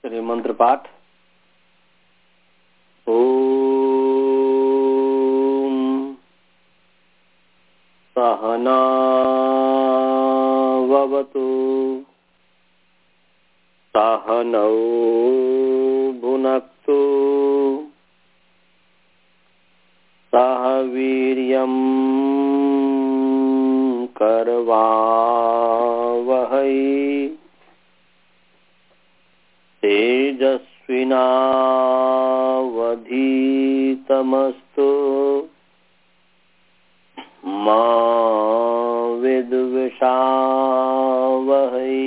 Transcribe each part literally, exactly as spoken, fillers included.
श्री मंत्र पाठ। ओम सहना भवतु सहनौ भुनक्तु सह वीर्यं करवावहै तेजस्विनावधीतमस्तु मा विद्विषावहै।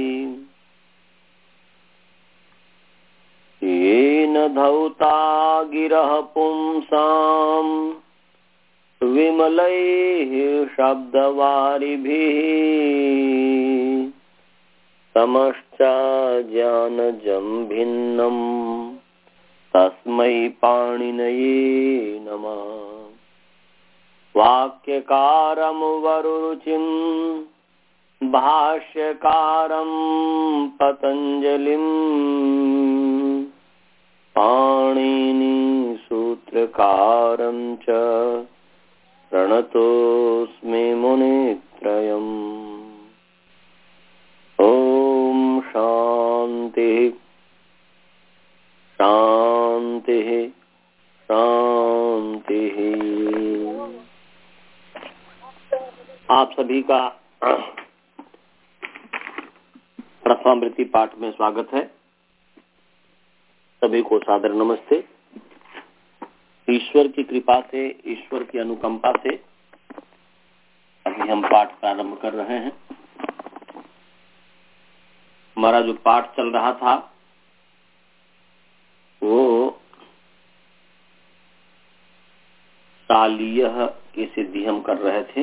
येन धौता गिरः पुंसाम् विमलैः शब्दवारिभिः समश्चा ज्ञानजं भिन्नम् तस्मै पाणिनये नमः। वाक्यकारं वरुरुचिं भाष्यकारं पतञ्जलिं पाणिनि सूत्रकारं च प्रणतोऽस्मि मुनित्रयम्। ओम शांति शांति शांति। आप सभी का प्रथमावृत्ति पाठ में स्वागत है। सभी को सादर नमस्ते। ईश्वर की कृपा से, ईश्वर की अनुकंपा से अभी हम पाठ प्रारंभ कर रहे हैं। हमारा जो पाठ चल रहा था वो शालीय की सिद्धि हम कर रहे थे।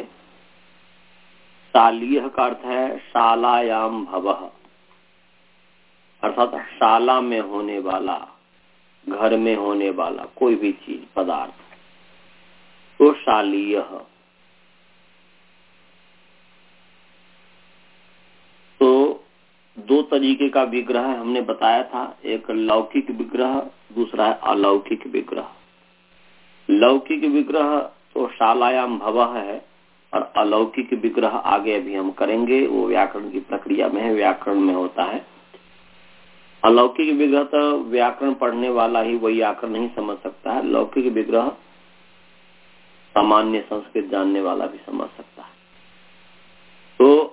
शालीय का अर्थ है शालायाम भवः, अर्थात शाला में होने वाला, घर में होने वाला कोई भी चीज पदार्थ, तो शालीय। तो दो तरीके का विग्रह हमने बताया था, एक लौकिक विग्रह, दूसरा है अलौकिक विग्रह। लौकिक विग्रह तो शालायाम भवः है और अलौकिक विग्रह आगे अभी हम करेंगे, वो व्याकरण की प्रक्रिया में है, व्याकरण में होता है। अलौकिक विग्रह तो व्याकरण पढ़ने वाला ही वही व्याकरण नहीं समझ सकता है, लौकिक विग्रह सामान्य संस्कृत जानने वाला भी समझ सकता है। तो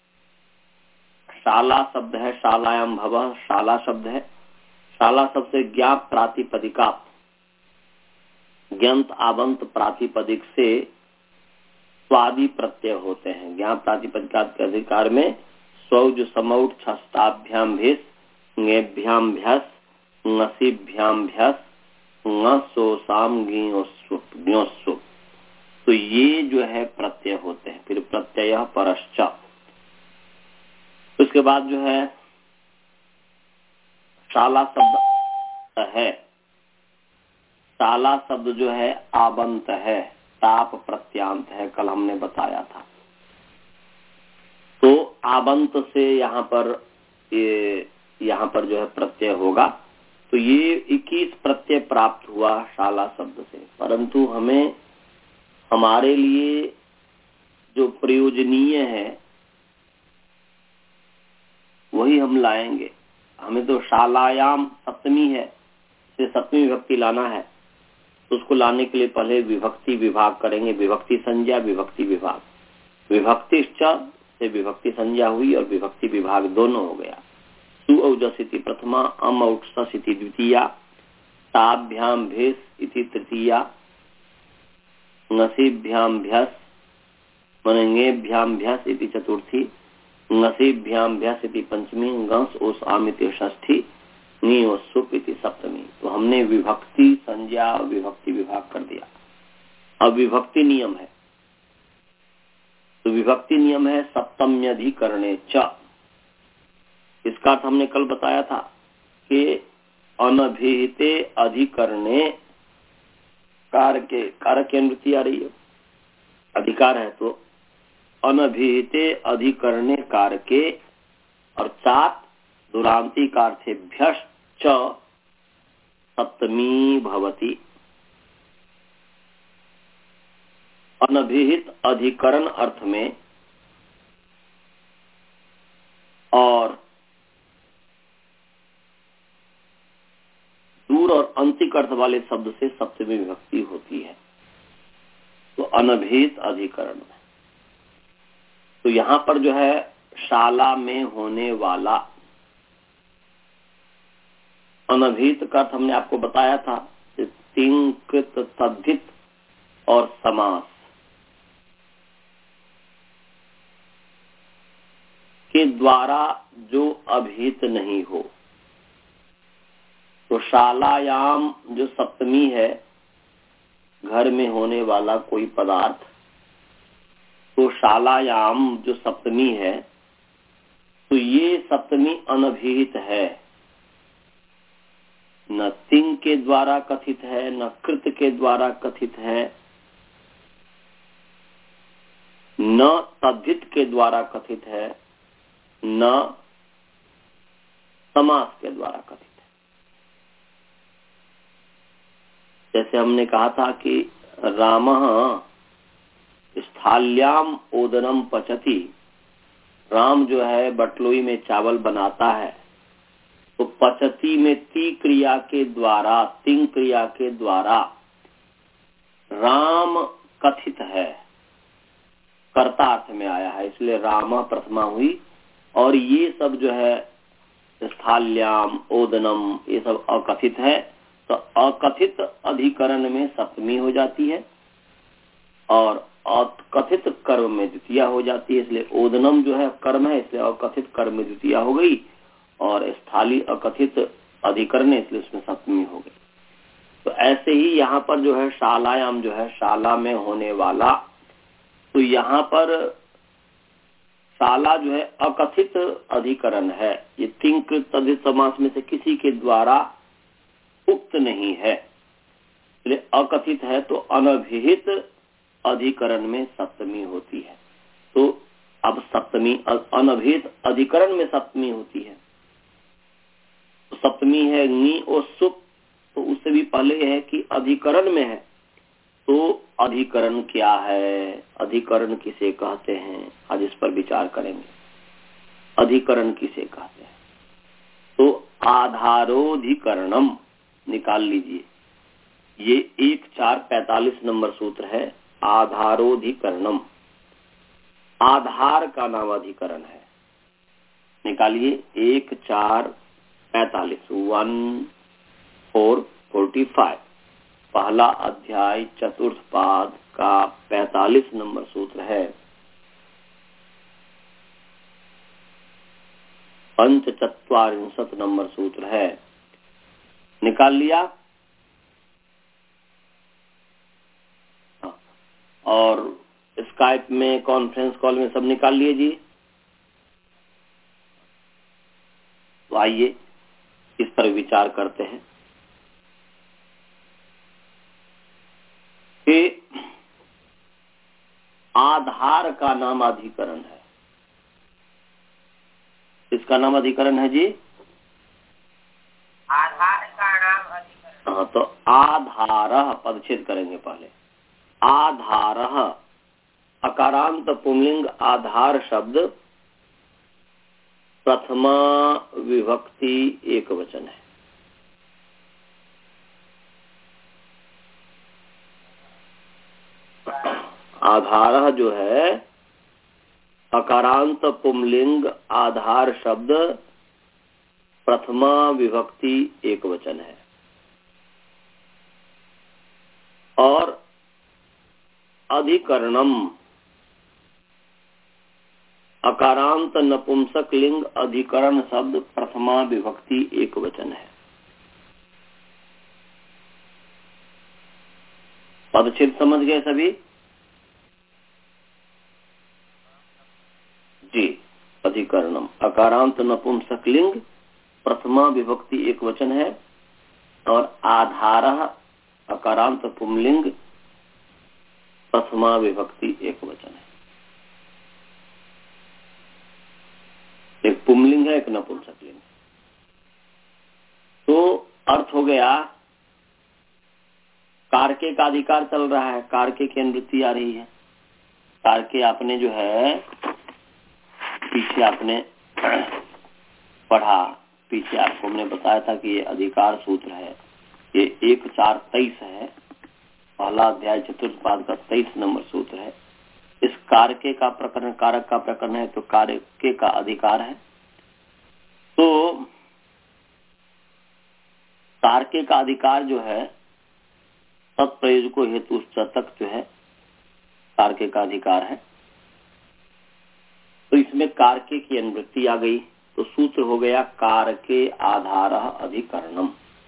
शाला शब्द है, शालायाम भवः शाला शब्द है। शाला शब्द से ज्ञाप प्रातिपदिका, ज्ञंत आबंत प्रातिपदिक से स्वादि प्रत्यय होते हैं। ज्ञाप प्रातिपदिका के अधिकार में स्वौज समौट छष्टाभ्याम भिस ङेभ्याम भ्यस ङसीभ्याम भ्यस ङ सो साम ज्ञोस्सु, तो ये जो है प्रत्यय होते हैं। फिर प्रत्यय परश्च, उसके बाद जो है शाला शब्द है। शाला शब्द जो है आबंत है, ताप प्रत्यांत है, कल हमने बताया था। तो आबंत से यहाँ पर ये यहाँ पर जो है प्रत्यय होगा। तो ये इक्कीस प्रत्यय प्राप्त हुआ शाला शब्द से, परंतु हमें हमारे लिए जो प्रयोजनीय है वही हम लाएंगे। हमें तो शालायाम सप्तमी है, से सप्तमी विभक्ति लाना है, तो उसको लाने के लिए पहले विभक्ति विभाग करेंगे। विभक्ति संज्ञा, विभक्ति विभाग। विभक्तिश्च से विभक्ति संज्ञा हुई और विभक्ति विभाग दोनों हो गया। सु औजस इति प्रथमा, अम औक्षस इति द्वितीया, ताभ्याम भेस इति तृतीया, नसीभ्याम भ्यस मनेभ्याम भ्यस इति चतुर्थी, नसीभ्याम भ्यस इति पंचमी, गंस ओस आम इति षष्ठी, नी और सुप इति सप्तमी। तो हमने विभक्ति संज्ञा और विभक्ति विभाग कर दिया। अब विभक्ति नियम है, तो विभक्ति नियम है सप्तम्यधिकरणे च। इसका अर्थ हमने कल बताया था कि अनभिहिते अधिकरणे कार के कारक की अनुवृत्ति आ रही है, अधिकार है तो अनभिहिते अधिकरणे कारके और चात दुरांती कार थे भ्यश्च च सप्तमी भवति। अनभिहित अधिकरण अर्थ में और दूर और अंतिक अर्थ वाले शब्द से सप्तमी विभक्ति होती है। तो अनभिहित अधिकरण में तो यहाँ पर जो है शाला में होने वाला अनभिहित का अर्थ हमने आपको बताया था, तिंग कृत तद्धित और समास के द्वारा जो अभिहित नहीं हो। तो शालायाम जो सप्तमी है, घर में होने वाला कोई पदार्थ, तो शालायाम जो सप्तमी है तो ये सप्तमी अनभिहित है, न तिंग के द्वारा कथित है, न कृत के द्वारा कथित है, न तद्धित के द्वारा कथित है, न समास के द्वारा कथित है। जैसे हमने कहा था कि रामः स्थाल्याम ओदनम पचति, राम जो है बटलोई में चावल बनाता है, तो पचति में ती क्रिया के द्वारा, तिंग क्रिया के द्वारा राम कथित है, कर्ता अर्थ में आया है, इसलिए राम प्रथमा हुई। और ये सब जो है स्थाल्याम ओदनम ये सब अकथित है, तो अकथित अधिकरण में सप्तमी हो जाती है और अकथित कर्म में द्वितीया हो जाती है। इसलिए ओदनम जो है कर्म है, इसलिए अकथित कर्म में द्वितीया हो गई, और स्थाली अकथित अधिकरण है, इसलिए उसमें सप्तमी हो गई। तो ऐसे ही यहाँ पर जो है शालायाम जो है शाला में होने वाला, तो यहाँ पर शाला जो है अकथित अधिकरण है, ये तिंग कृत तद्धित समास में से किसी के द्वारा उक्त नहीं है, इसलिए अकथित है, तो अनभिहित अधिकरण में सप्तमी होती है। तो अब सप्तमी अनभिहित अधिकरण में सप्तमी होती है, तो सप्तमी है नी और सुप, तो उससे भी पहले है कि अधिकरण में है। तो अधिकरण क्या है, अधिकरण किसे कहते हैं, आज इस पर विचार करेंगे। अधिकरण किसे कहते हैं, तो आधारोधिकरणम निकाल लीजिए, ये एक चार पैतालीस नंबर सूत्र है। आधारोधिकरणम, आधार का नाम अधिकरण है, निकालिए। एक चार पैतालीस, वन फोर फोर्टी फाइव, पहला अध्याय चतुर्थ पाद का पैतालीस नंबर सूत्र है। पंचचत्वारिंशत नंबर सूत्र है, निकाल लिया। और स्काइप में कॉन्फ्रेंस कॉल में सब निकाल लिए जी। तो आइए इस पर विचार करते हैं कि आधार का नाम अधिकरण है। इसका नाम अधिकरण है जी, आधार का नाम अधिकरण। हाँ, तो आधारः पदच्छेद करेंगे पहले। आधारः अकारांत पुंलिंग आधार शब्द प्रथमा विभक्ति एक वचन है। आधार जो है अकारांत पुंलिंग आधार शब्द प्रथमा विभक्ति एक वचन है, और अधिकरणम अकारांत नपुंसक लिंग अधिकरण शब्द प्रथमा विभक्ति एक वचन है। पदच्छेद समझ गए सभी जी। अधिकरणम अकारांत नपुंसक लिंग प्रथमा विभक्ति एक वचन है, और आधारः अकारांत पुंलिंग प्रथमा विभक्ति एक वचन है। एक पुंलिंग है, एक नपुंसक लिंग। तो अर्थ हो गया कारके का अधिकार चल रहा है, कारके की अनुवृत्ति आ रही है। कारके आपने जो है पीछे आपने पढ़ा, पीछे आपको हमने बताया था कि ये अधिकार सूत्र है, ये एक चार तेईस है, पहला अध्याय चतुर्थ पाद का तेईस नंबर सूत्र है। इस कारके का प्रकरण, कारक का प्रकरण है तो कारके का अधिकार है। तो कारके का अधिकार जो है तत्प्रयोजको हेतु तक जो है कारके का अधिकार है। तो इसमें कारके की अनुवृत्ति आ गई तो सूत्र हो गया कारके आधारः अधिकरणम,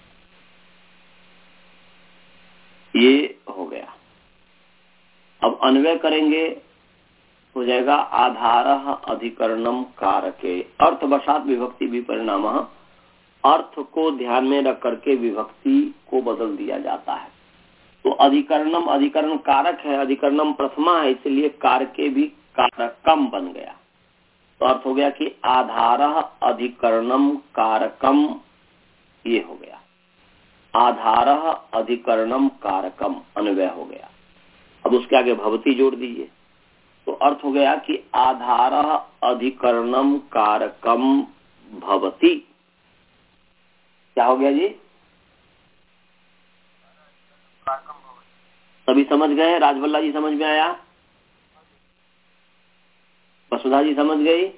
ये हो गया। अब अन्वय करेंगे, हो जाएगा आधारः अधिकरणम कारके, अर्थवशात विभक्ति विपरिणामः, अर्थ को ध्यान में रख करके विभक्ति को बदल दिया जाता है। तो अधिकरणम, अधिकरण कारक है, अधिकरणम प्रथमा है, इसलिए कारके भी कारकम बन गया। तो अर्थ हो गया कि आधारः अधिकरणम कारकम, ये हो गया आधारः अधिकरणम कारकम, अन्वय हो गया। अब उसके आगे भवती जोड़ दीजिए तो अर्थ हो गया कि आधारः अधिकरणम कारकम भवती। क्या हो गया जी? सभी समझ गए? राजवल्ला जी समझ में आया? वसुधा जी समझ गई?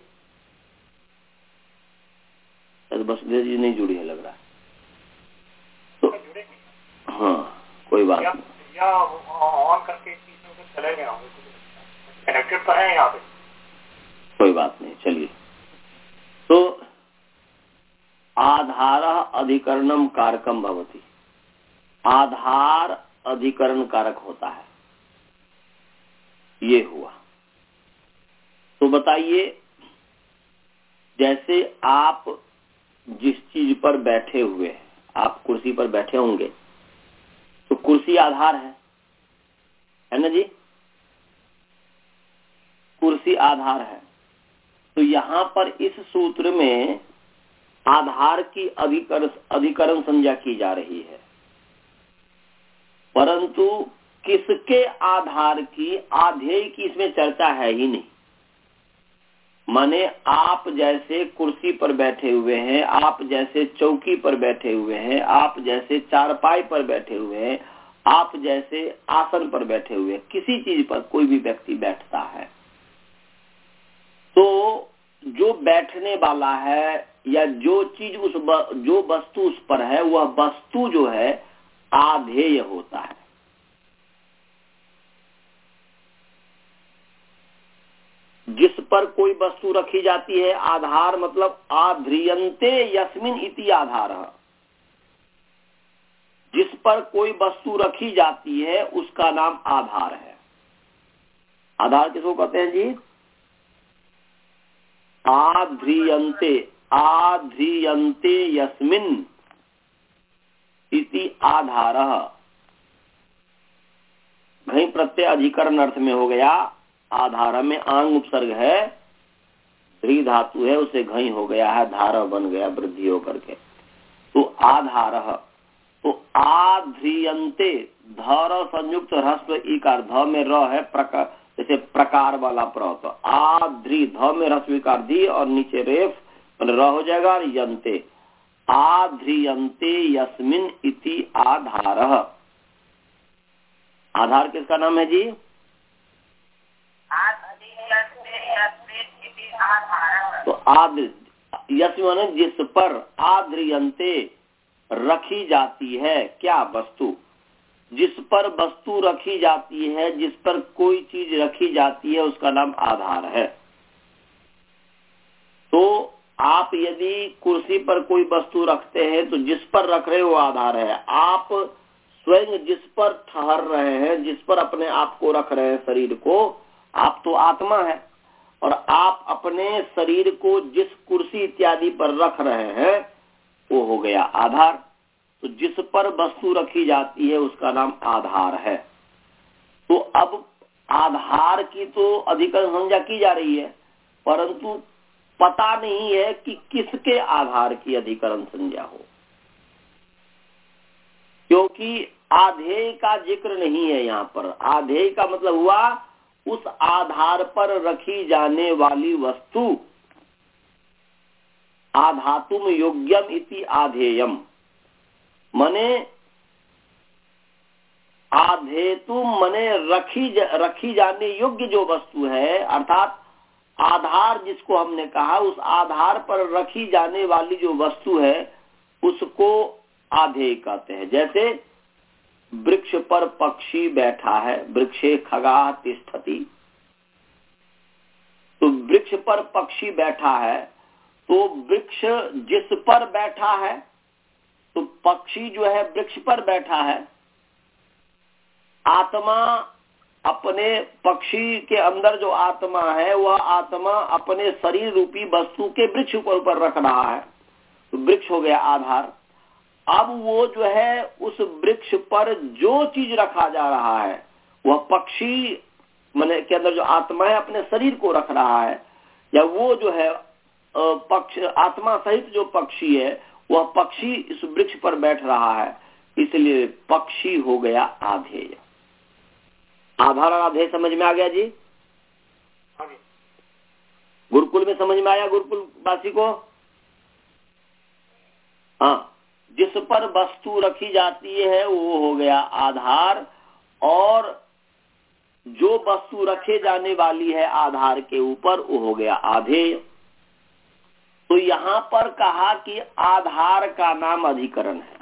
वसुधा जी नहीं जुड़ी है लग रहा है तो हाँ कोई बात नहीं, या ऑन करके चले गए होंगे, कनेक्टेड तो है यहाँ पे, कोई बात नहीं। चलिए, तो आधारः अधिकरणम कारकम भवति, आधार अधिकरण कारक होता है, ये हुआ। तो बताइए, जैसे आप जिस चीज पर बैठे हुए हैं, आप कुर्सी पर बैठे होंगे तो कुर्सी आधार है, है ना जी? कुर्सी आधार है। तो यहाँ पर इस सूत्र में आधार की अधिकरण अधिकरण संज्ञा की जा रही है, परंतु किसके आधार की, आधेय की इसमें चर्चा है ही नहीं। माने आप जैसे कुर्सी पर बैठे हुए हैं, आप जैसे चौकी पर बैठे हुए हैं, आप जैसे चारपाई पर बैठे हुए हैं, आप जैसे आसन पर बैठे हुए हैं, किसी चीज पर कोई भी व्यक्ति बैठता है तो जो बैठने वाला है या जो चीज उस ब, जो वस्तु उस पर है, वह वस्तु जो है आधेय होता है। जिस पर कोई वस्तु रखी जाती है, आधार मतलब आध्रियन्ते यस्मिन इति आधारः, जिस पर कोई वस्तु रखी जाती है उसका नाम आधार है। आधार किसको कहते हैं जी? आध्रियन्ते, आध्रियन्ते यस्मिन इति आधारः, घई प्रत्यय अधिकरण अर्थ में हो गया। आधार में आंग उपसर्ग है, ध्री धातु है, उसे घई हो गया है, धारा बन गया वृद्धि होकर के। तो आधारः, तो आध्रियन्ते, धर संयुक्त ह्रस्व इकार, ध में र है, प्रकार जैसे प्रकार वाला प्र, तो आध्री, ध में ह्रस्व इकार दी और नीचे रेफ र हो जाएगा, और यन्ते, आध्रियन्ते यस्मिन इति आधारः। आधार किसका नाम है जी? तो आद्र, यस्मिन माने जिस पर, आध्रियन्ते रखी जाती है, क्या वस्तु, जिस पर वस्तु रखी जाती है, जिस पर कोई चीज रखी जाती है उसका नाम आधार है। तो आप यदि कुर्सी पर कोई वस्तु रखते हैं तो जिस पर रख रहे हो आधार है। आप स्वयं जिस पर ठहर रहे हैं, जिस पर अपने आप को रख रहे हैं, शरीर को, आप तो आत्मा है, और आप अपने शरीर को जिस कुर्सी इत्यादि पर रख रहे हैं वो हो गया आधार। तो जिस पर वस्तु रखी जाती है उसका नाम आधार है। तो अब आधार की तो अधिकरण संज्ञा की जा रही है, परंतु पता नहीं है कि किसके आधार की अधिकरण संज्ञा हो। क्योंकि आधेय का जिक्र नहीं है यहाँ पर। आधेय का मतलब हुआ उस आधार पर रखी जाने वाली वस्तु। आधातुम योग्यम इति आधेयम, मने आधेतुम मने रखी रखी जाने योग्य जो वस्तु है, अर्थात आधार जिसको हमने कहा, उस आधार पर रखी जाने वाली जो वस्तु है उसको आधेय कहते हैं। जैसे वृक्ष पर पक्षी बैठा है, वृक्षे खगा तिष्ठति, तो वृक्ष पर पक्षी बैठा है, तो वृक्ष जिस पर बैठा है, तो पक्षी जो है वृक्ष पर बैठा है, आत्मा अपने पक्षी के अंदर जो आत्मा है वह आत्मा अपने शरीर रूपी वस्तु के वृक्ष पर ऊपर रख रहा है, तो वृक्ष हो गया आधार। अब वो जो है उस वृक्ष पर जो चीज रखा जा रहा है वह पक्षी माने के अंदर जो आत्मा है अपने शरीर को रख रहा है, या वो जो है पक्ष आत्मा सहित जो पक्षी है वह पक्षी इस वृक्ष पर बैठ रहा है, इसलिए पक्षी हो गया आधेय। आधार और आधेय समझ में आ गया जी? गुरुकुल में समझ में आया गुरुकुल वासी को? हाँ, जिस पर वस्तु रखी जाती है वो हो गया आधार, और जो वस्तु रखे जाने वाली है आधार के ऊपर वो हो गया आधेय। तो यहाँ पर कहा कि आधार का नाम अधिकरण है।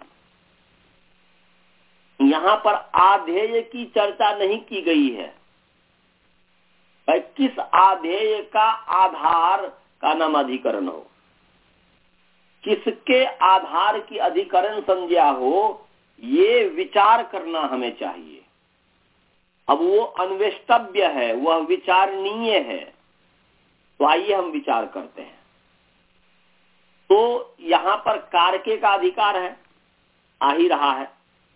यहाँ पर आधेय की चर्चा नहीं की गई है। किस आधेय का आधार का नाम अधिकरण हो, किसके आधार की अधिकरण संज्ञा हो, ये विचार करना हमें चाहिए। अब वो अन्वेष्टव्य है, वह विचारणीय है, तो आइए हम विचार करते हैं। तो यहाँ पर कारके का अधिकार है, आ ही रहा है।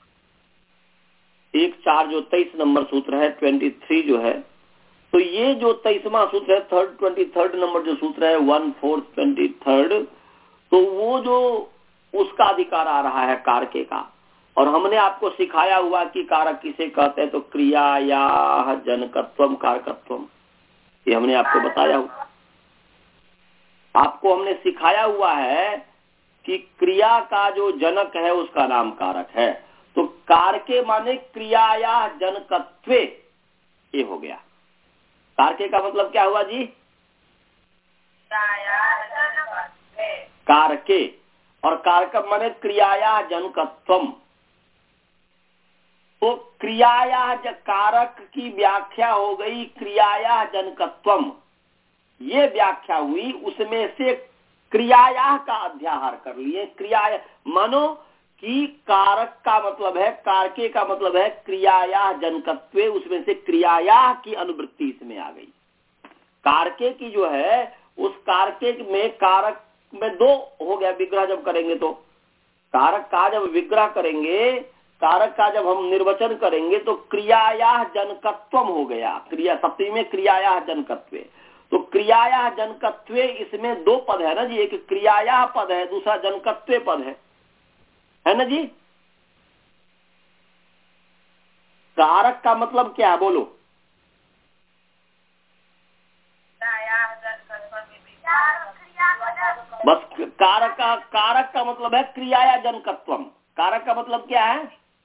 एक चार जो तेईस नंबर सूत्र है, ट्वेंटी थ्री जो है, तो ये जो तेईसवां सूत्र है, थर्ड ट्वेंटी थर्ड नंबर जो सूत्र है, वन फोर्थ ट्वेंटी थर्ड, तो वो जो उसका अधिकार आ रहा है कारके का। और हमने आपको सिखाया हुआ कि कारक किसे कहते हैं, तो क्रिया या जनकत्वम कारकत्वम, ये हमने आपको बताया हुआ। आपको हमने सिखाया हुआ है कि क्रिया का जो जनक है उसका नाम कारक है। तो कारके माने क्रिया या जनकत्वे, ये हो गया। कारके का मतलब क्या हुआ जी? कारके, और कारक माने क्रियाया जनकत्वम। तो क्रियाया कारक की व्याख्या हो गई क्रियाया जनकत्वम, ये व्याख्या हुई। उसमें से क्रियाया का अध्याहार कर लिए। क्रिया मानो कि कारक का मतलब है, कारके का मतलब है क्रियाया जनकत्वे, उसमें से क्रियाया की अनुवृत्ति इसमें आ गई। कारके की जो है उस कारके में कारक में दो हो गया विग्रह जब करेंगे, तो कारक का जब विग्रह करेंगे, कारक का जब हम निर्वचन करेंगे तो क्रियाया जनकत्वम हो गया। क्रिया सप्तमी में क्रियाया जनकत्वे, तो क्रियाया जनकत्वे इसमें दो पद है ना जी, एक क्रियाया पद है, दूसरा जनकत्वे पद है, है ना जी? कारक का मतलब क्या है बोलो? बस कारक का कारक का मतलब है क्रियाया जनकत्वम। कारक का मतलब क्या है?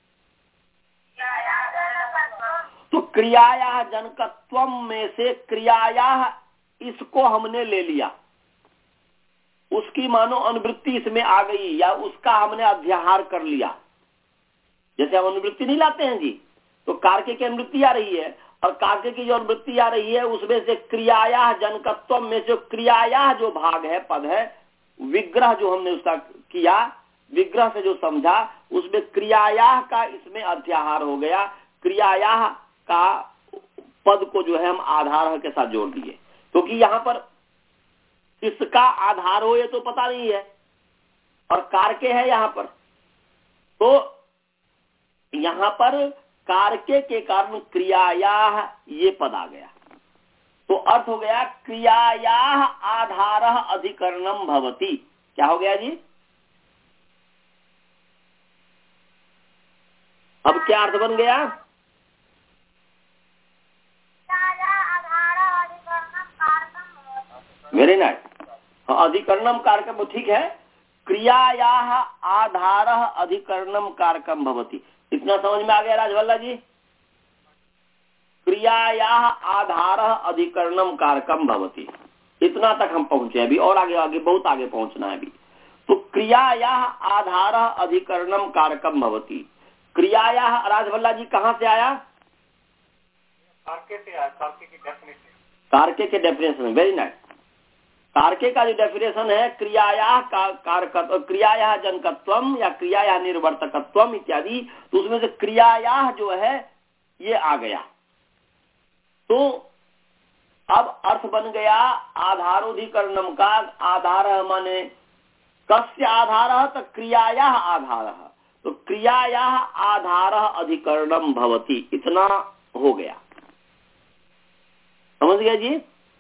तो क्रियाया जनकत्वम में से क्रियाया इसको हमने ले लिया, उसकी मानो अनुवृत्ति इसमें आ गई, या उसका हमने अध्याहार कर लिया। जैसे हम अनुवृत्ति नहीं लाते हैं जी, तो कारके की अनुवृत्ति आ रही है, और कारके की जो अनुवृत्ति आ रही है उसमें से क्रियाया जनकत्व में जो क्रियाया जो भाग है, पद है, विग्रह जो हमने उसका किया, विग्रह से जो समझा, उसमें क्रियाया का इसमें अध्याहार हो गया। क्रियाया का पद को जो है हम आधार के साथ जोड़ दिए, क्योंकि तो यहाँ पर किसका आधार हो ये तो पता नहीं है, और कारके है यहाँ पर। तो यहाँ पर कारके के कारण क्रियाया ये पद आ गया, तो अर्थ हो गया क्रियाया आधार अधिकरणम भवति। क्या हो गया जी? अब क्या अर्थ बन गया? Very nice. अधिकरणम कारकम, ठीक है। क्रियायाः आधारः अधिकरणम कारकम भवति। इतना समझ में आ गया राजवल्लभ जी? क्रियायाः आधारः अधिकरणम कारकम भवति, इतना तक हम पहुंचे। अभी और आगे आगे बहुत आगे पहुंचना है अभी। तो क्रियायाः आधारः अधिकरणम कारकम भवति। क्रियायाः राजवल्लभ जी कहाँ से आया? कारके से आया, कारके की डेफिनेशन। कारके के डेफिनेशन, वेरी नाइस। कारके का जो डेफिनेशन है क्रियायाः कारकत्व, क्रियायाः जनकत्वम या क्रियायाः निर्वर्तकत्वम इत्यादि, तो उसमें से क्रियायाः जो है ये आ गया। तो अब अर्थ बन गया आधारोधिकरणम का। आधार माने कस्य आधारः? तो क्रियायाः आधारः। तो क्रियायाः आधारः अधिकरणम भवति, इतना हो गया। समझ गया जी?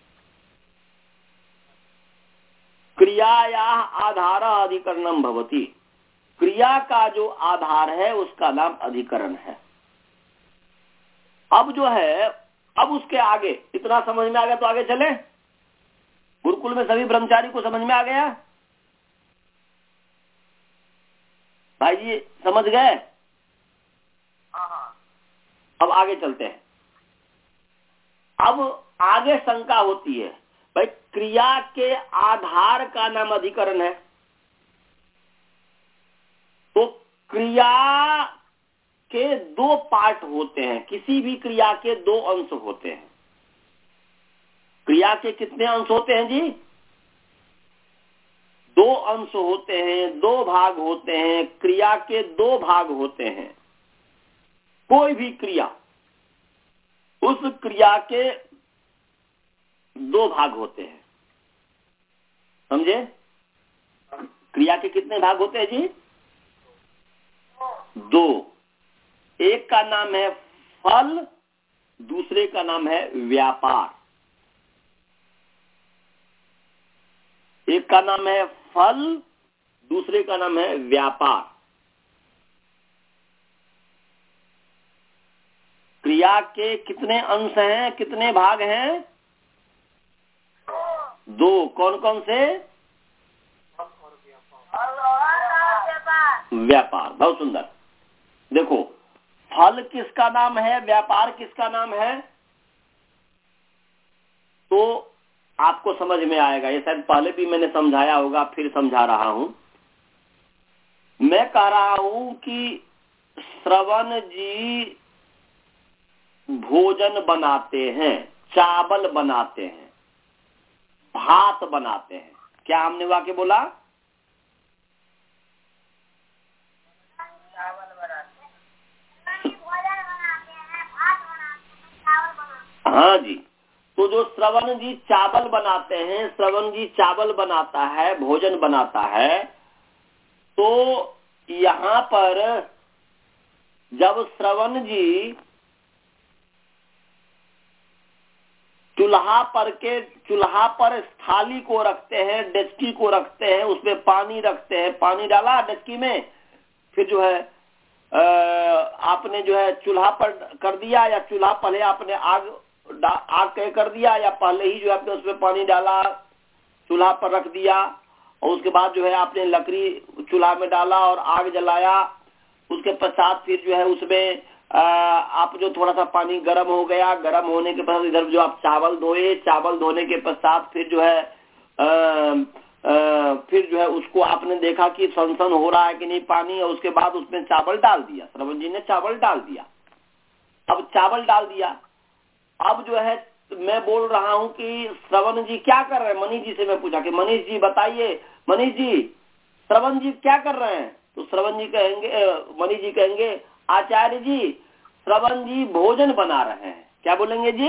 क्रियायाः आधारः अधिकरणम भवति। क्रिया का जो आधार है उसका नाम अधिकरण है। अब जो है, अब उसके आगे इतना समझ में आ गया तो आगे चले। गुरुकुल में सभी ब्रह्मचारी को समझ में आ गया? भाई जी समझ गए? अब आगे चलते हैं। अब आगे शंका होती है, भाई क्रिया के आधार का नाम अधिकरण है, तो क्रिया के दो पार्ट होते हैं। किसी भी क्रिया के दो अंश होते हैं। क्रिया के कितने अंश होते हैं जी? दो अंश होते हैं, दो भाग होते हैं। क्रिया के दो भाग होते हैं। कोई भी क्रिया, उस क्रिया के दो भाग होते हैं। समझे? क्रिया के कितने भाग होते हैं जी? दो। एक का नाम है फल, दूसरे का नाम है व्यापार। एक का नाम है फल, दूसरे का नाम है व्यापार। क्रिया के कितने अंश हैं, कितने भाग हैं? दो। कौन कौन से? व्यापार। बहुत सुंदर। देखो, फल किसका नाम है, व्यापार किसका नाम है? तो आपको समझ में आएगा। ये शायद पहले भी मैंने समझाया होगा, फिर समझा रहा हूं। मैं कह रहा हूं कि श्रवण जी भोजन बनाते हैं, चावल बनाते हैं, भात बनाते हैं। क्या हमने वाक्य बोला? हाँ जी। तो जो श्रवण जी चावल बनाते हैं, श्रवण जी चावल बनाता है, भोजन बनाता है, तो यहाँ पर जब श्रवण जी चूल्हा पर के चूल्हा पर थाली को रखते हैं, डेचकी को रखते हैं, उसमें पानी रखते हैं, पानी डाला डेचकी में, फिर जो है आ, आपने जो है चूल्हा पर कर दिया, या चूल्हा पहले आपने आग आग के कर दिया, या पहले ही जो है आपने उसमें पानी डाला, चूल्हा पर रख दिया, और उसके बाद जो है आपने लकड़ी चूल्हा में डाला और आग जलाया। उसके पश्चात फिर जो है उसमें आ, आप जो थोड़ा सा पानी गर्म हो गया, गर्म होने के बाद इधर जो आप चावल धोए, चावल धोने के पश्चात फिर जो है आ, आ, फिर जो है उसको आपने देखा कि सनसन हो रहा है कि नहीं पानी, और उसके बाद उसमें चावल डाल दिया। श्रवण जी ने चावल डाल दिया। अब चावल डाल दिया, अब जो है मैं बोल रहा हूं कि श्रवण जी क्या कर रहे हैं? मनीष जी से मैं पूछा कि मनीष जी बताइए, मनीष जी श्रवण जी क्या कर रहे हैं? तो श्रवण जी कहेंगे, मनीष जी कहेंगे, आचार्य जी श्रवण जी भोजन बना रहे हैं। क्या बोलेंगे जी?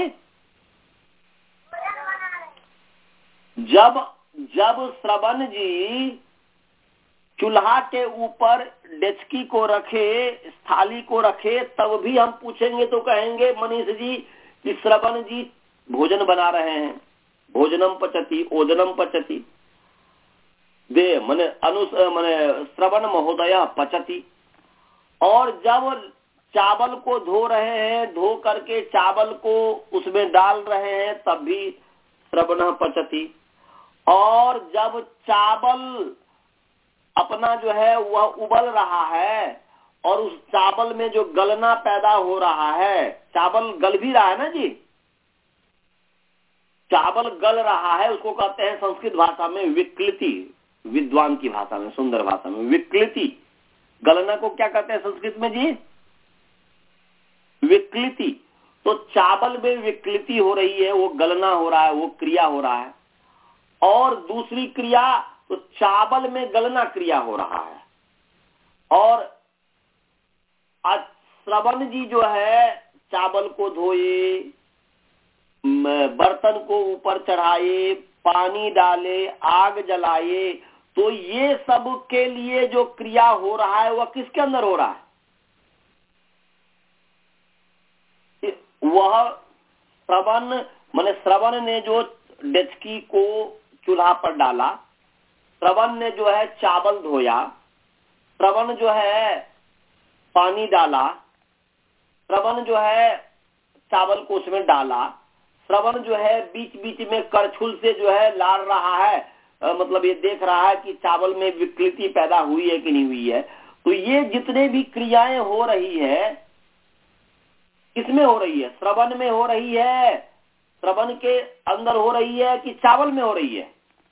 जब जब श्रवण जी चूल्हा के ऊपर डेचकी को रखे, थाली को रखे, तब भी हम पूछेंगे तो कहेंगे मनीष जी कि श्रवण जी भोजन बना रहे हैं। भोजनम पचति, ओदनम पचति, दे मने अनु मने श्रवण महोदय पचति। और जब चावल को धो रहे हैं, धो करके चावल को उसमें डाल रहे हैं, तब भी श्रवणः पचति। और जब चावल अपना जो है वह उबल रहा है और उस चावल में जो गलना पैदा हो रहा है, चावल गल भी रहा है ना जी, चावल गल रहा है, उसको कहते हैं संस्कृत भाषा में विक्लिति, विद्वान की भाषा में, सुंदर भाषा में विक्लिति। गलना को क्या कहते हैं संस्कृत में जी? विक्लिति। तो चावल में विक्लिति हो रही है, वो गलना हो रहा है, वो क्रिया हो रहा है। और दूसरी क्रिया, तो चावल में गलना क्रिया हो रहा है। और श्रवण जी जो है चावल को धोए, बर्तन को ऊपर चढ़ाए, पानी डाले, आग जलाए, तो ये सब के लिए जो क्रिया हो रहा है वह किसके अंदर हो रहा है? वह श्रवण, माने श्रवण ने जो डेचकी को चूल्हा पर डाला, श्रवण ने जो है चावल धोया, श्रवण जो है पानी डाला, श्रवण जो है चावल को उसमें डाला, श्रवण जो है बीच बीच में करछुल से जो है लाड़ रहा है, आ, मतलब ये देख रहा है कि चावल में विकृति पैदा हुई है कि नहीं हुई है। तो ये जितने भी क्रियाएं हो रही है, किसमें हो रही है? श्रवण में हो रही है, श्रवण के अंदर हो रही है कि चावल में हो रही है?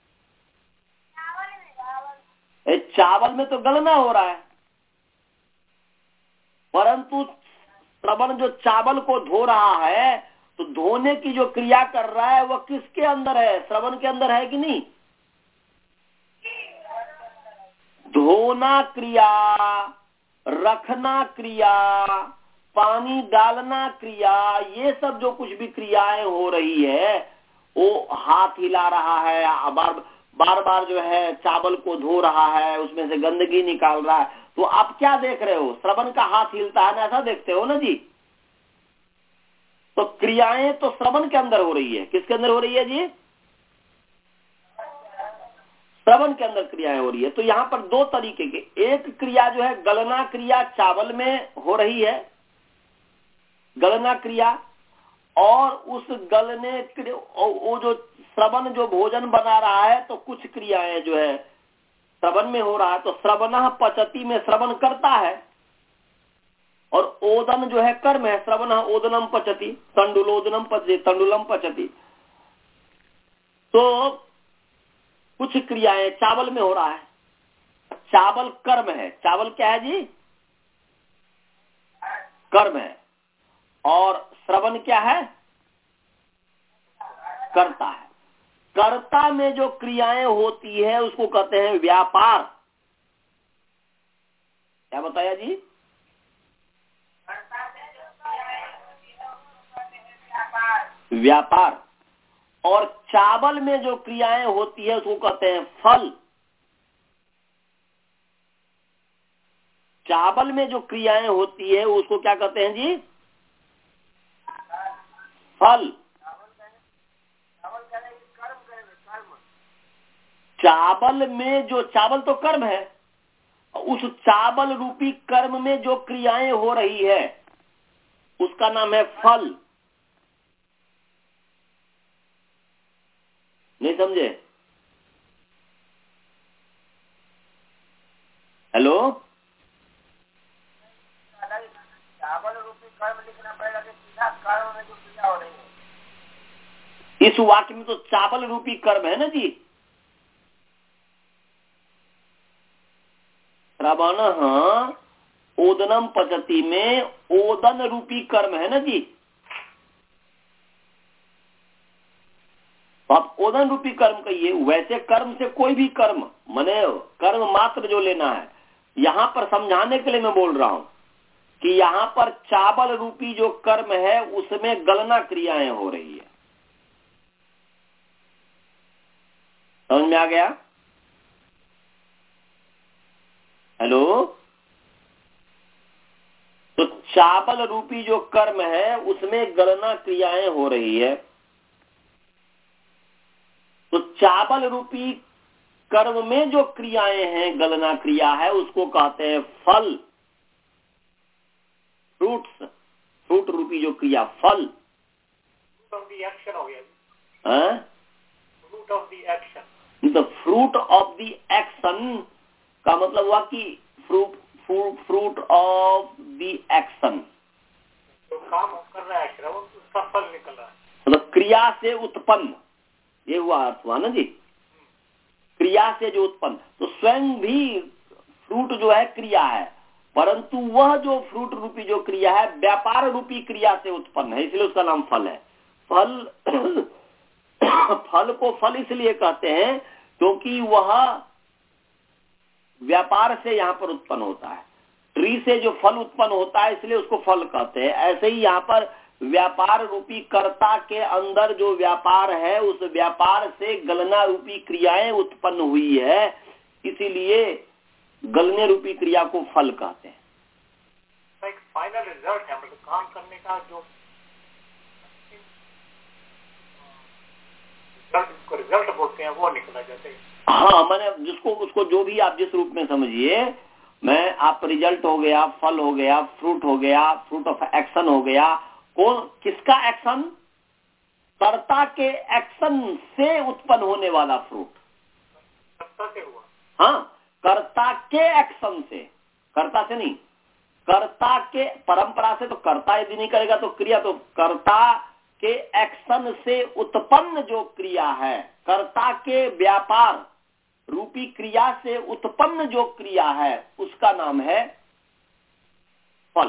चावल, चावल में तो गलना हो रहा है, परंतु श्रवण जो चावल को धो रहा है, तो धोने की जो क्रिया कर रहा है वह किसके अंदर है? श्रवण के अंदर है कि नहीं? धोना क्रिया, रखना क्रिया, पानी डालना क्रिया, ये सब जो कुछ भी क्रियाएं हो रही है, वो हाथ हिला रहा है, बार बार बार जो है चावल को धो रहा है, उसमें से गंदगी निकाल रहा है। तो आप क्या देख रहे हो? श्रवण का हाथ हिलता है ना, ऐसा देखते हो ना जी? तो क्रियाएं तो श्रवण के अंदर हो रही है। किसके अंदर हो रही है जी? श्रवण के अंदर क्रियाएं हो रही है। तो यहाँ पर दो तरीके के, एक क्रिया जो है गलना क्रिया चावल में हो रही है, गलना क्रिया, और उस गलने वो जो श्रवण जो भोजन बना रहा है, तो कुछ क्रियाएं जो है श्रवण में हो रहा है। तो श्रवणः पचति में श्रवण करता है, और ओदन जो है कर्म है, श्रवणः ओदनम पचति, तंडुलोदनम पचति, तंडुलम पचति। तो कुछ क्रियाएं चावल में हो रहा है, चावल कर्म है। चावल क्या है जी? कर्म है। और श्रवण क्या है? कर्ता है। कर्ता में जो क्रियाएं होती है उसको कहते हैं व्यापार। क्या बताया जी? व्यापार। और चावल में जो क्रियाएं होती है उसको कहते हैं फल। चावल में जो क्रियाएं होती है उसको क्या कहते हैं जी? फल। चावल में जो, चावल तो कर्म है, उस चावल रूपी कर्म में जो क्रियाएं हो रही है उसका नाम है फल। नहीं समझे? हेलो, चावल रूपी कर्म लिखना पड़ेगा कि सीधा कर्म में जो क्रिया हो रही है? इस वाक्य में तो चावल रूपी कर्म है ना जी। श्रवणः ओदनम पचति में ओदन रूपी कर्म है ना जी। तो आप ओदन रूपी कर्म कहिए। वैसे कर्म से कोई भी कर्म, माने कर्म मात्र जो लेना है, यहां पर समझाने के लिए मैं बोल रहा हूं कि यहां पर चावल रूपी जो कर्म है उसमें गलना क्रियाएं हो रही है। समझ में आ गया? हेलो, तो चावल रूपी जो कर्म है उसमें गलना क्रियाएं हो रही है। तो चावल रूपी कर्म में जो क्रियाएं हैं, गलना क्रिया है, उसको कहते हैं फल। फ्रूट्स, फ्रूट रूपी जो क्रिया, फल, एक्शन हो गया, fruit of the action. The fruit of the action का मतलब हुआ कि fruit fruit of the action, तो काम कर रहा है एक्शन, उसका फल निकल रहा है, मतलब क्रिया से उत्पन्न, ये हुआ अर्थ हुआ ना जी, क्रिया से जो उत्पन्न। तो स्वयं भी फ्रूट जो है क्रिया है, परंतु वह जो फ्रूट रूपी जो क्रिया है व्यापार रूपी क्रिया से उत्पन्न है, इसलिए उसका नाम फल है। फल फल को फल इसलिए कहते हैं क्योंकि वह व्यापार से यहाँ पर उत्पन्न होता है। ट्री से जो फल उत्पन्न होता है इसलिए उसको फल कहते हैं। ऐसे ही यहाँ पर व्यापार रूपी कर्ता के अंदर जो व्यापार है, उस व्यापार से गलना रूपी क्रियाएं उत्पन्न हुई है, इसीलिए गलने रूपी क्रिया को फल कहते हैं। एक फाइनल रिजल्ट है, मतलब काम करने का जो रिजल्ट बोलते हैं वो निकला जाते हैं। हाँ, मैंने जिसको उसको जो भी आप जिस रूप में समझिए, मैं आप रिजल्ट हो गया, फल हो गया, फ्रूट हो गया, फ्रूट ऑफ एक्शन हो गया। कौन किसका एक्शन? कर्ता के एक्शन से उत्पन्न होने वाला फ्रूट, कर्ता से हुआ। हाँ, कर्ता के एक्शन से, कर्ता से नहीं, कर्ता के परंपरा से। तो कर्ता यदि नहीं करेगा तो क्रिया, तो कर्ता के एक्शन से उत्पन्न जो क्रिया है, कर्ता के व्यापार रूपी क्रिया से उत्पन्न जो क्रिया है, उसका नाम है फल।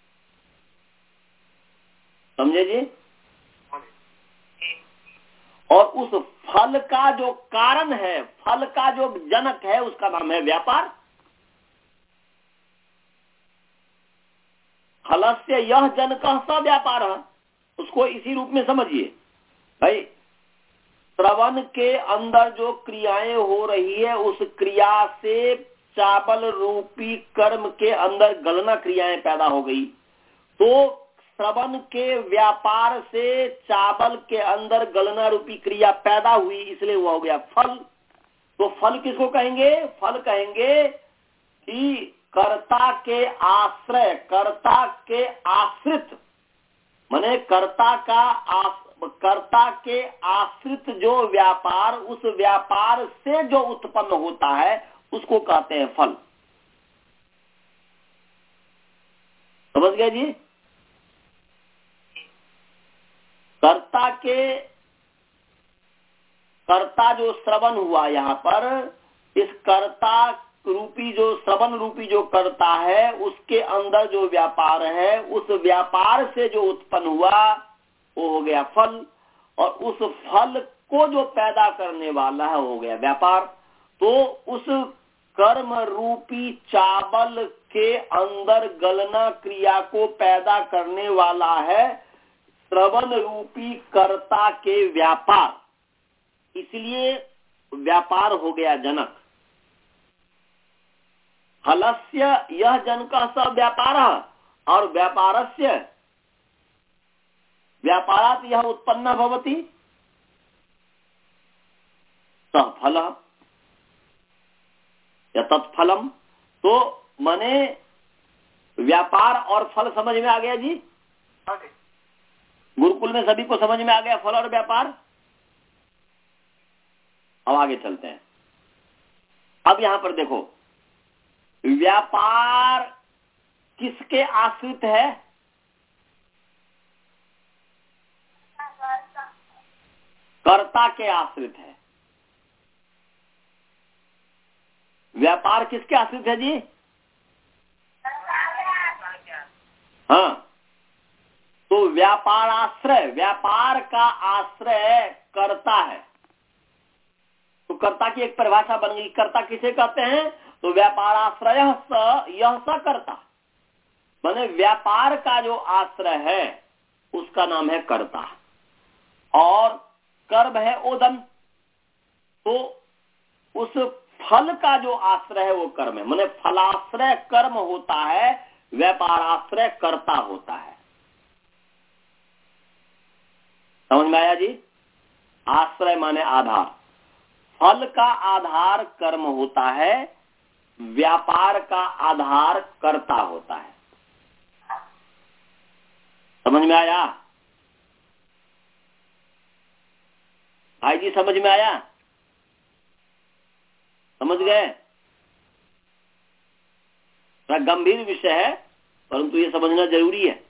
समझे जी? और उस फल का जो कारण है, फल का जो जनक है, उसका नाम है व्यापार। फलस्य यह जनकः स व्यापार, उसको इसी रूप में समझिए भाई। श्रवण के अंदर जो क्रियाएं हो रही है, उस क्रिया से चावल रूपी कर्म के अंदर गलना क्रियाएं पैदा हो गई, तो श्रवण के व्यापार से चावल के अंदर गलना रूपी क्रिया पैदा हुई, इसलिए वो हो गया फल। तो फल किसको कहेंगे? फल कहेंगे कि कर्ता के आश्रय, कर्ता के आश्रित, माने कर्ता का आस, कर्ता के आश्रित जो व्यापार, उस व्यापार से जो उत्पन्न होता है उसको कहते हैं फल। समझ गए जी? कर्ता के, कर्ता जो श्रवण हुआ यहाँ पर, इस कर्ता रूपी जो श्रवण रूपी जो कर्ता है, उसके अंदर जो व्यापार है, उस व्यापार से जो उत्पन्न हुआ वो हो गया फल, और उस फल को जो पैदा करने वाला है हो गया व्यापार। तो उस कर्म रूपी चावल के अंदर गलना क्रिया को पैदा करने वाला है श्रवण रूपी कर्ता के व्यापार, इसलिए व्यापार हो गया जनक। फलस्य यह जनकः स व्यापारः, और व्यापारस्य व्यापारात् यह उत्पन्न भवति सः फलः या तत्फलम। तो माने व्यापार और फल समझ में आ गया जी? गुरुकुल में सभी को समझ में आ गया फल और व्यापार? अब आगे चलते हैं। अब यहां पर देखो, व्यापार किसके आश्रित है? कर्ता के आश्रित है। व्यापार किसके आश्रित है जी? हाँ, तो व्यापार आश्रय, व्यापार का आश्रय कर्ता है। तो कर्ता की एक परिभाषा बन गई। कर्ता किसे कहते हैं? तो व्यापार आश्रय स, यह स कर्ता, माने व्यापार का जो आश्रय है उसका नाम है कर्ता, और कर्म है ओदन। तो उस फल का जो आश्रय है वो कर्म है, माने फलाश्रय कर्म होता है, व्यापाराश्रय कर्ता होता है। समझ में आया जी? आश्रय माने आधार, फल का आधार कर्म होता है, व्यापार का आधार कर्ता होता है। समझ में आया भाई जी? समझ में आया? समझ गए? थोड़ा गंभीर विषय है, परंतु ये समझना जरूरी है।